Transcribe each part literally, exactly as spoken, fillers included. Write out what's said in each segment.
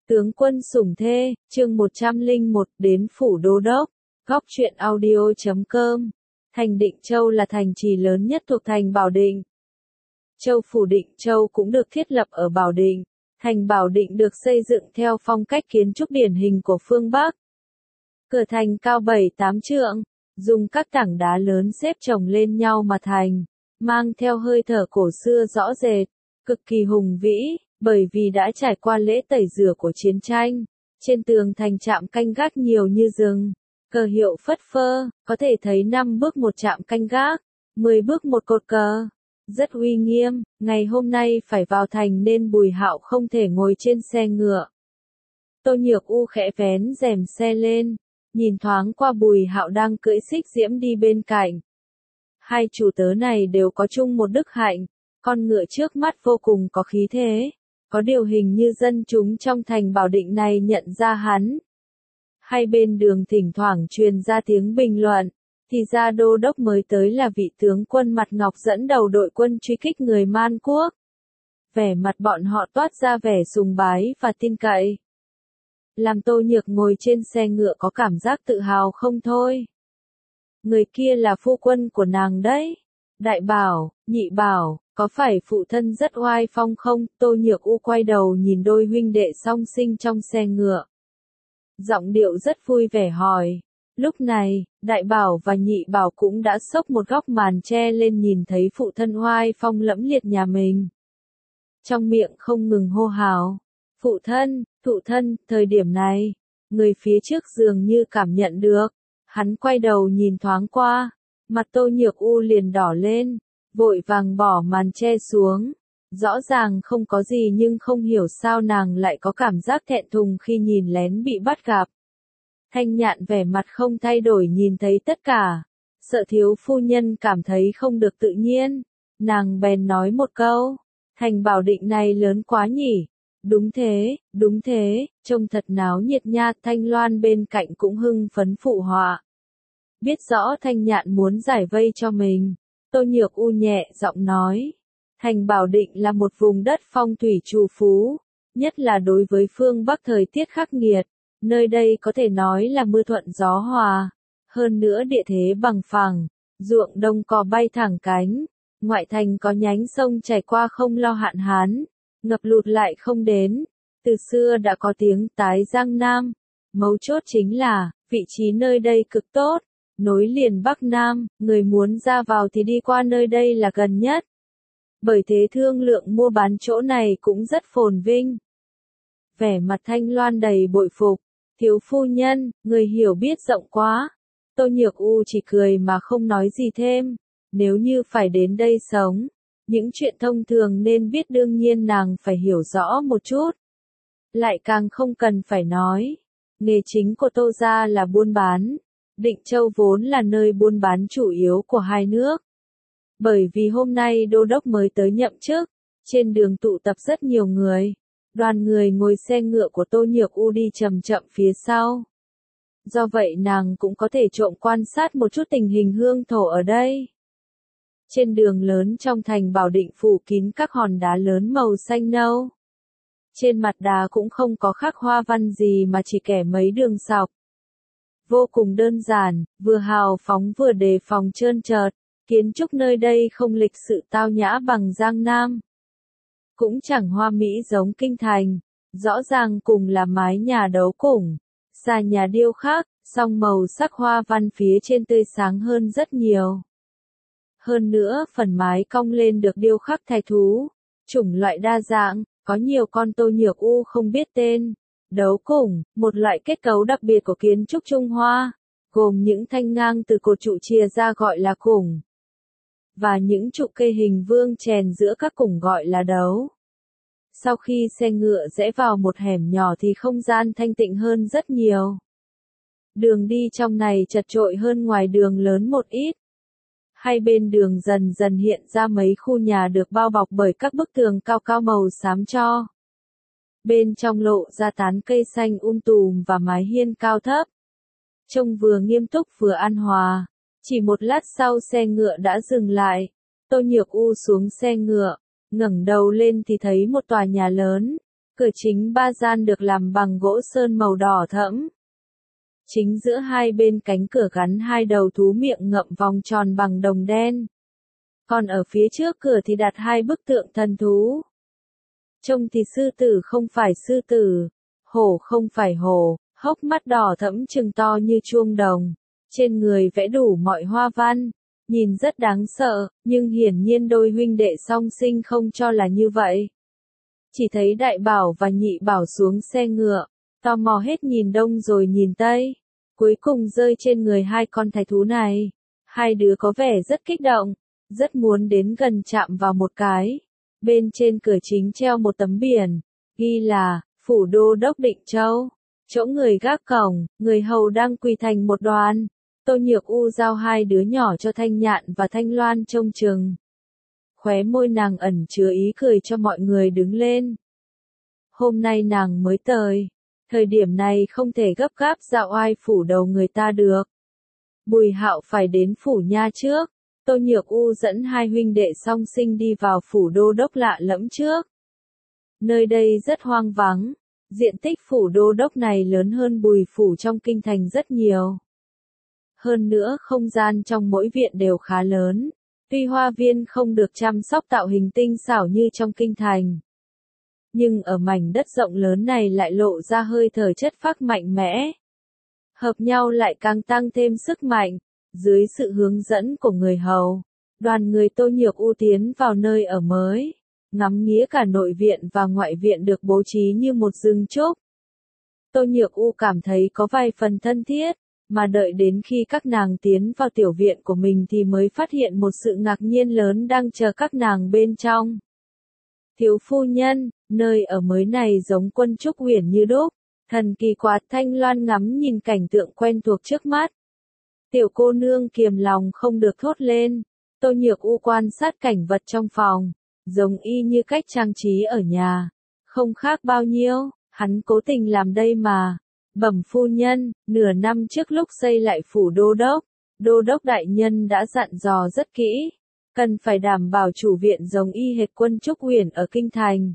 Tướng quân sủng thê, chương một trăm lẻ một, đến phủ đô đốc. Góc truyện audio chấm com. Thành Định Châu là thành trì lớn nhất thuộc thành Bảo Định. Châu phủ Định Châu cũng được thiết lập ở Bảo Định. Thành Bảo Định được xây dựng theo phong cách kiến trúc điển hình của phương Bắc. Cửa thành cao bảy tám trượng, dùng các tảng đá lớn xếp chồng lên nhau mà thành, mang theo hơi thở cổ xưa rõ rệt, cực kỳ hùng vĩ, bởi vì đã trải qua lễ tẩy rửa của chiến tranh. Trên tường thành trạm canh gác nhiều như rừng, cờ hiệu phất phơ, có thể thấy năm bước một trạm canh gác, mười bước một cột cờ, rất uy nghiêm. Ngày hôm nay phải vào thành nên Bùi Hạo không thể ngồi trên xe ngựa. Tô Nhược U khẽ vén rèm xe lên, nhìn thoáng qua Bùi Hạo đang cưỡi xích diễm đi bên cạnh. Hai chủ tớ này đều có chung một đức hạnh, con ngựa trước mắt vô cùng có khí thế, có điều hình như dân chúng trong thành Bảo Định này nhận ra hắn. Hai bên đường thỉnh thoảng truyền ra tiếng bình luận, thì ra đô đốc mới tới là vị tướng quân mặt ngọc dẫn đầu đội quân truy kích người Man Quốc. Vẻ mặt bọn họ toát ra vẻ sùng bái và tin cậy, làm Tô Nhược ngồi trên xe ngựa có cảm giác tự hào không thôi. Người kia là phu quân của nàng đấy. Đại Bảo, Nhị Bảo, có phải phụ thân rất oai phong không? Tô Nhược U quay đầu nhìn đôi huynh đệ song sinh trong xe ngựa. Giọng điệu rất vui vẻ hỏi. Lúc này, Đại Bảo và Nhị Bảo cũng đã xốc một góc màn che lên nhìn thấy phụ thân oai phong lẫm liệt nhà mình. Trong miệng không ngừng hô hào. Phụ thân, phụ thân, thời điểm này, người phía trước dường như cảm nhận được. Hắn quay đầu nhìn thoáng qua, mặt Tô Nhược U liền đỏ lên, vội vàng bỏ màn che xuống. Rõ ràng không có gì nhưng không hiểu sao nàng lại có cảm giác thẹn thùng khi nhìn lén bị bắt gặp. Thanh Nhạn vẻ mặt không thay đổi nhìn thấy tất cả, sợ thiếu phu nhân cảm thấy không được tự nhiên, nàng bèn nói một câu, thành Bảo Định này lớn quá nhỉ. Đúng thế, đúng thế, trông thật náo nhiệt nha. Thanh Loan bên cạnh cũng hưng phấn phụ họa. Biết rõ Thanh Nhạn muốn giải vây cho mình, Tô Nhược U nhẹ giọng nói. Thành Bảo Định là một vùng đất phong thủy trù phú, nhất là đối với phương Bắc thời tiết khắc nghiệt. Nơi đây có thể nói là mưa thuận gió hòa, hơn nữa địa thế bằng phẳng, ruộng đông cỏ bay thẳng cánh, ngoại thành có nhánh sông chảy qua không lo hạn hán, ngập lụt lại không đến. Từ xưa đã có tiếng tái Giang Nam, mấu chốt chính là, vị trí nơi đây cực tốt, nối liền Bắc Nam, người muốn ra vào thì đi qua nơi đây là gần nhất. Bởi thế thương lượng mua bán chỗ này cũng rất phồn vinh. Vẻ mặt Thanh Loan đầy bội phục, thiếu phu nhân, người hiểu biết rộng quá. Tô Nhược U chỉ cười mà không nói gì thêm, nếu như phải đến đây sống, những chuyện thông thường nên biết đương nhiên nàng phải hiểu rõ một chút. Lại càng không cần phải nói, nghề chính của Tô gia là buôn bán. Định Châu vốn là nơi buôn bán chủ yếu của hai nước. Bởi vì hôm nay đô đốc mới tới nhậm chức, trên đường tụ tập rất nhiều người. Đoàn người ngồi xe ngựa của Tô Nhược U đi chậm chậm phía sau. Do vậy nàng cũng có thể trộm quan sát một chút tình hình hương thổ ở đây. Trên đường lớn trong thành Bảo Định phủ kín các hòn đá lớn màu xanh nâu. Trên mặt đá cũng không có khắc hoa văn gì mà chỉ kẻ mấy đường sọc. Vô cùng đơn giản, vừa hào phóng vừa đề phòng trơn trợt. Kiến trúc nơi đây không lịch sự tao nhã bằng Giang Nam. Cũng chẳng hoa mỹ giống kinh thành, rõ ràng cùng là mái nhà đấu củng, xà nhà điêu khắc, song màu sắc hoa văn phía trên tươi sáng hơn rất nhiều. Hơn nữa phần mái cong lên được điêu khắc thạch thú, chủng loại đa dạng, có nhiều con Tô Nhược U không biết tên. Đấu củng, một loại kết cấu đặc biệt của kiến trúc Trung Hoa, gồm những thanh ngang từ cột trụ chia ra gọi là củng, và những trụ cây hình vương chèn giữa các củng gọi là đấu. Sau khi xe ngựa rẽ vào một hẻm nhỏ thì không gian thanh tịnh hơn rất nhiều. Đường đi trong này chật chội hơn ngoài đường lớn một ít. Hai bên đường dần dần hiện ra mấy khu nhà được bao bọc bởi các bức tường cao cao màu xám tro. Bên trong lộ ra tán cây xanh um tùm và mái hiên cao thấp. Trông vừa nghiêm túc vừa an hòa. Chỉ một lát sau xe ngựa đã dừng lại. Tô Nhược U xuống xe ngựa, ngẩng đầu lên thì thấy một tòa nhà lớn, Cửa chính ba gian được làm bằng gỗ sơn màu đỏ thẫm. Chính giữa hai bên cánh cửa gắn hai đầu thú miệng ngậm vòng tròn bằng đồng đen. Còn ở phía trước cửa thì đặt hai bức tượng thần thú. Trông thì sư tử không phải sư tử, hổ không phải hổ, hốc mắt đỏ thẫm trừng to như chuông đồng, trên người vẽ đủ mọi hoa văn, nhìn rất đáng sợ, nhưng hiển nhiên đôi huynh đệ song sinh không cho là như vậy. Chỉ thấy đại bảo và nhị bảo xuống xe ngựa, tò mò hết nhìn đông rồi nhìn tây, cuối cùng rơi trên người hai con thái thú này. Hai đứa có vẻ rất kích động, rất muốn đến gần chạm vào một cái. Bên trên cửa chính treo một tấm biển, ghi là, Phủ Đô Đốc Định Châu. Chỗ người gác cổng, người hầu đang quỳ thành một đoàn. Tô Nhược U giao hai đứa nhỏ cho Thanh Nhạn và Thanh Loan trông chừng. Khóe môi nàng ẩn chứa ý cười cho mọi người đứng lên. Hôm nay nàng mới tới, thời điểm này không thể gấp gáp dạo oai phủ đầu người ta được. Bùi Hạo phải đến phủ nha trước. Tô Nhược U dẫn hai huynh đệ song sinh đi vào phủ đô đốc lạ lẫm trước. Nơi đây rất hoang vắng, diện tích phủ đô đốc này lớn hơn Bùi phủ trong kinh thành rất nhiều. Hơn nữa không gian trong mỗi viện đều khá lớn, tuy hoa viên không được chăm sóc tạo hình tinh xảo như trong kinh thành. Nhưng ở mảnh đất rộng lớn này lại lộ ra hơi thở chất phác mạnh mẽ. Hợp nhau lại càng tăng thêm sức mạnh. Dưới sự hướng dẫn của người hầu, đoàn người Tô Nhược U tiến vào nơi ở mới, ngắm nghía cả nội viện và ngoại viện được bố trí như một rừng trúc. Tô Nhược U cảm thấy có vài phần thân thiết, mà đợi đến khi các nàng tiến vào tiểu viện của mình thì mới phát hiện một sự ngạc nhiên lớn đang chờ các nàng bên trong. Thiếu phu nhân, nơi ở mới này giống Quân Trúc Uyển như đúc, thần kỳ quá. Thanh Loan ngắm nhìn cảnh tượng quen thuộc trước mắt. Tiểu cô nương kiềm lòng không được thốt lên. Tô Nhược U quan sát cảnh vật trong phòng, giống y như cách trang trí ở nhà, không khác bao nhiêu, hắn cố tình làm đây mà. Bẩm phu nhân, nửa năm trước lúc xây lại phủ đô đốc, đô đốc đại nhân đã dặn dò rất kỹ, cần phải đảm bảo chủ viện giống y hệt Quân Trúc Uyển ở kinh thành.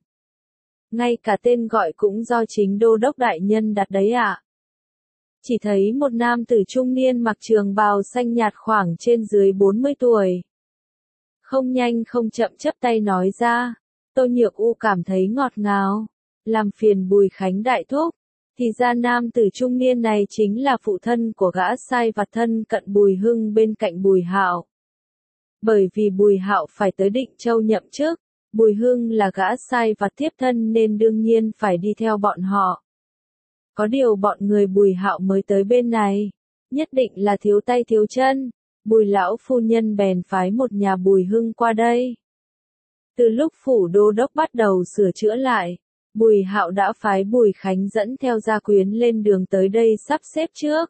Ngay cả tên gọi cũng do chính đô đốc đại nhân đặt đấy ạ. À. Chỉ thấy một nam tử trung niên mặc trường bào xanh nhạt khoảng trên dưới bốn mươi tuổi. Không nhanh không chậm chắp tay nói ra. Tô Nhược U cảm thấy ngọt ngào. Làm phiền Bùi Khánh đại thúc. Thì ra nam tử trung niên này chính là phụ thân của gã sai vặt thân cận Bùi Hưng bên cạnh Bùi Hạo. Bởi vì Bùi Hạo phải tới Định Châu nhậm chức, Bùi Hưng là gã sai vặt thiếp thân nên đương nhiên phải đi theo bọn họ. Có điều bọn người Bùi Hạo mới tới bên này, nhất định là thiếu tay thiếu chân, Bùi lão phu nhân bèn phái một nhà Bùi Hưng qua đây. Từ lúc phủ đô đốc bắt đầu sửa chữa lại, Bùi Hạo đã phái Bùi Khánh dẫn theo gia quyến lên đường tới đây sắp xếp trước.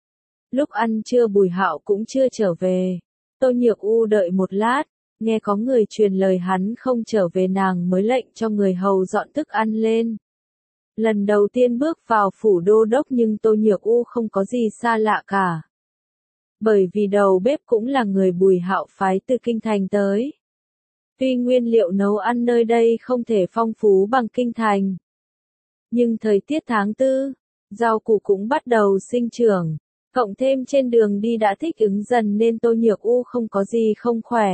Lúc ăn trưa Bùi Hạo cũng chưa trở về. Tô Nhược U đợi một lát, nghe có người truyền lời hắn không trở về nàng mới lệnh cho người hầu dọn thức ăn lên. Lần đầu tiên bước vào phủ đô đốc nhưng Tô Nhược U không có gì xa lạ cả. Bởi vì đầu bếp cũng là người Bùi Hạo phái từ kinh thành tới. Tuy nguyên liệu nấu ăn nơi đây không thể phong phú bằng kinh thành. Nhưng thời tiết tháng tư, rau củ cũng bắt đầu sinh trưởng. Cộng thêm trên đường đi đã thích ứng dần nên Tô Nhược U không có gì không khỏe.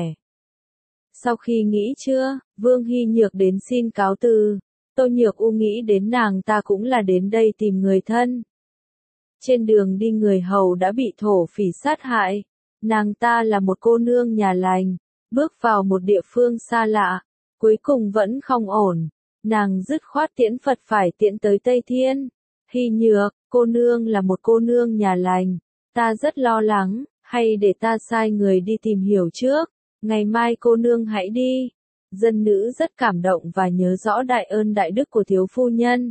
Sau khi nghỉ trưa, Vương Hy Nhược đến xin cáo từ. Tô Nhược U nghĩ đến nàng ta cũng là đến đây tìm người thân. Trên đường đi người hầu đã bị thổ phỉ sát hại. Nàng ta là một cô nương nhà lành, bước vào một địa phương xa lạ, cuối cùng vẫn không ổn. Nàng dứt khoát tiễn Phật phải tiễn tới Tây Thiên. Hy Nhược, cô nương là một cô nương nhà lành, ta rất lo lắng, hay để ta sai người đi tìm hiểu trước, ngày mai cô nương hãy đi. Dân nữ rất cảm động và nhớ rõ đại ơn đại đức của thiếu phu nhân.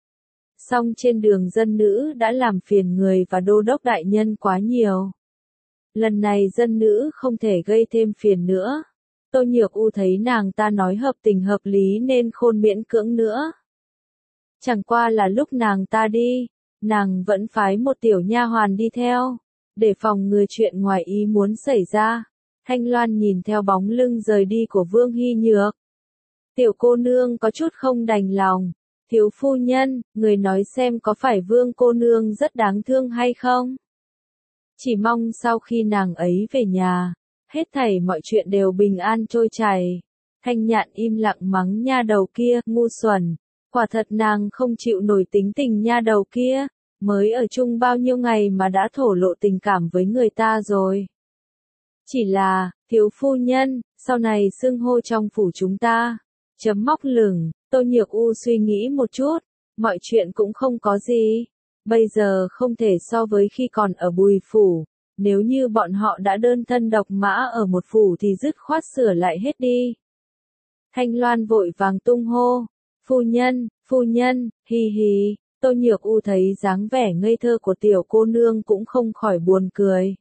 Song trên đường dân nữ đã làm phiền người và đô đốc đại nhân quá nhiều. Lần này dân nữ không thể gây thêm phiền nữa. Tô Nhược U thấy nàng ta nói hợp tình hợp lý nên khôn miễn cưỡng nữa. Chẳng qua là lúc nàng ta đi, nàng vẫn phái một tiểu nha hoàn đi theo, để phòng ngừa chuyện ngoài ý muốn xảy ra. Thanh Loan nhìn theo bóng lưng rời đi của Vương Hy Nhược. Tiểu cô nương có chút không đành lòng, Thiếu phu nhân, người nói xem có phải Vương cô nương rất đáng thương hay không? Chỉ mong sau khi nàng ấy về nhà, hết thảy mọi chuyện đều bình an trôi chảy. Thanh Nhạn im lặng mắng nha đầu kia, ngu xuẩn. Quả thật nàng không chịu nổi tính tình nha đầu kia, mới ở chung bao nhiêu ngày mà đã thổ lộ tình cảm với người ta rồi. Chỉ là, thiếu phu nhân, sau này xưng hô trong phủ chúng ta, chấm móc lửng, Tô Nhược U suy nghĩ một chút, mọi chuyện cũng không có gì. Bây giờ không thể so với khi còn ở Bùi phủ, nếu như bọn họ đã đơn thân độc mã ở một phủ thì dứt khoát sửa lại hết đi. Thanh Loan vội vàng tung hô, phu nhân, phu nhân, hì hì, Tô Nhược U thấy dáng vẻ ngây thơ của tiểu cô nương cũng không khỏi buồn cười.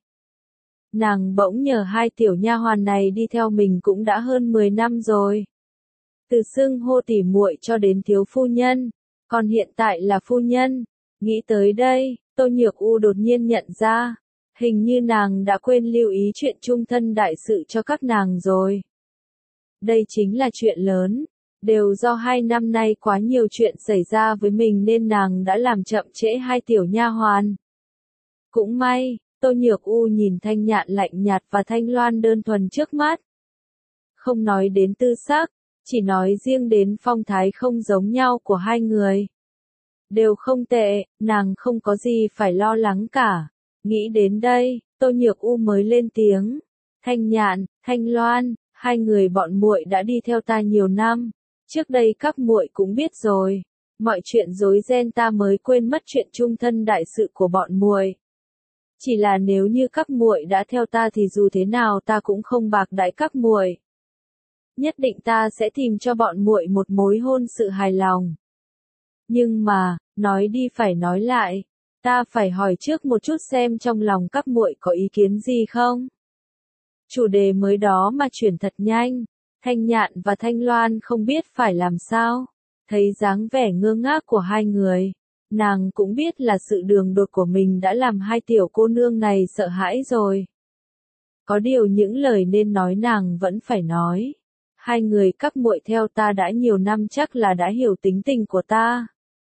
Nàng bỗng nhờ hai tiểu nha hoàn này đi theo mình cũng đã hơn mười năm rồi. Từ xưng hô tỉ muội cho đến thiếu phu nhân, còn hiện tại là phu nhân. Nghĩ tới đây, Tô Nhược U đột nhiên nhận ra, hình như nàng đã quên lưu ý chuyện chung thân đại sự cho các nàng rồi. Đây chính là chuyện lớn, đều do hai năm nay quá nhiều chuyện xảy ra với mình nên nàng đã làm chậm trễ hai tiểu nha hoàn. Cũng may, Tô Nhược U nhìn Thanh Nhạn lạnh nhạt và Thanh Loan đơn thuần trước mắt. Không nói đến tư sắc, chỉ nói riêng đến phong thái không giống nhau của hai người. Đều không tệ, nàng không có gì phải lo lắng cả. Nghĩ đến đây, Tô Nhược U mới lên tiếng. Thanh Nhạn, Thanh Loan, hai người bọn muội đã đi theo ta nhiều năm. Trước đây các muội cũng biết rồi. Mọi chuyện rối ren ta mới quên mất chuyện chung thân đại sự của bọn muội. Chỉ là nếu như các muội đã theo ta thì dù thế nào ta cũng không bạc đãi các muội. Nhất định ta sẽ tìm cho bọn muội một mối hôn sự hài lòng. Nhưng mà, nói đi phải nói lại, ta phải hỏi trước một chút xem trong lòng các muội có ý kiến gì không? Chủ đề mới đó mà chuyển thật nhanh, Thanh Nhạn và Thanh Loan không biết phải làm sao. Thấy dáng vẻ ngơ ngác của hai người, nàng cũng biết là sự đường đột của mình đã làm hai tiểu cô nương này sợ hãi rồi. Có điều những lời nên nói nàng vẫn phải nói. Hai người các muội theo ta đã nhiều năm chắc là đã hiểu tính tình của ta.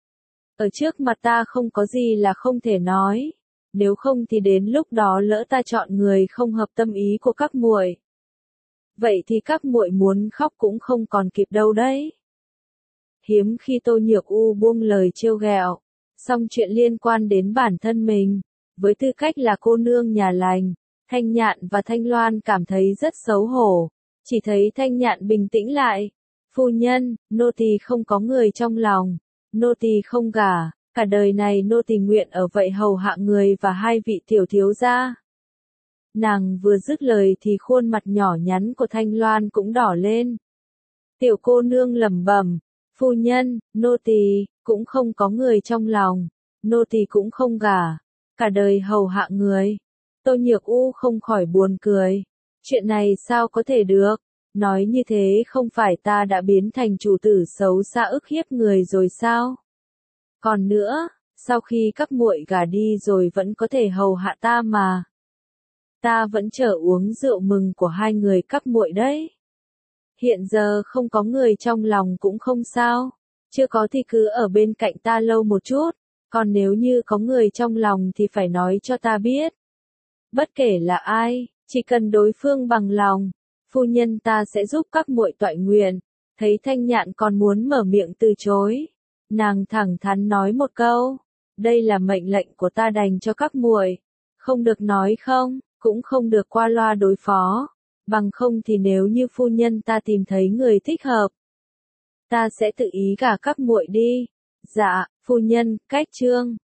Ở trước mặt ta không có gì là không thể nói, nếu không thì đến lúc đó lỡ ta chọn người không hợp tâm ý của các muội. Vậy thì các muội muốn khóc cũng không còn kịp đâu đấy. Hiếm khi Tô Nhược U buông lời trêu ghẹo, xong chuyện liên quan đến bản thân mình, với tư cách là cô nương nhà lành, Thanh Nhạn và Thanh Loan cảm thấy rất xấu hổ, chỉ thấy Thanh Nhạn bình tĩnh lại. Phu nhân, nô tỳ không có người trong lòng, nô tỳ không gả, cả đời này nô tỳ nguyện ở vậy hầu hạ người và hai vị tiểu thiếu gia. Nàng vừa dứt lời thì khuôn mặt nhỏ nhắn của Thanh Loan cũng đỏ lên. Tiểu cô nương lẩm bẩm, phu nhân, nô tỳ cũng không có người trong lòng, nô tỳ cũng không gả, cả đời hầu hạ người. Tô Nhược U không khỏi buồn cười, chuyện này sao có thể được, nói như thế không phải ta đã biến thành chủ tử xấu xa ức hiếp người rồi sao? Còn nữa, sau khi các muội gả đi rồi vẫn có thể hầu hạ ta mà. Ta vẫn chờ uống rượu mừng của hai người các muội đấy. Hiện giờ không có người trong lòng cũng không sao, chưa có thì cứ ở bên cạnh ta lâu một chút, còn nếu như có người trong lòng thì phải nói cho ta biết. Bất kể là ai, chỉ cần đối phương bằng lòng, phu nhân ta sẽ giúp các muội toại nguyện. Thấy Thanh Nhạn còn muốn mở miệng từ chối, nàng thẳng thắn nói một câu, đây là mệnh lệnh của ta đành cho các muội, không được nói không, cũng không được qua loa đối phó, bằng không thì nếu như phu nhân ta tìm thấy người thích hợp, ta sẽ tự ý gả các muội đi. Dạ, phu nhân, cách chương.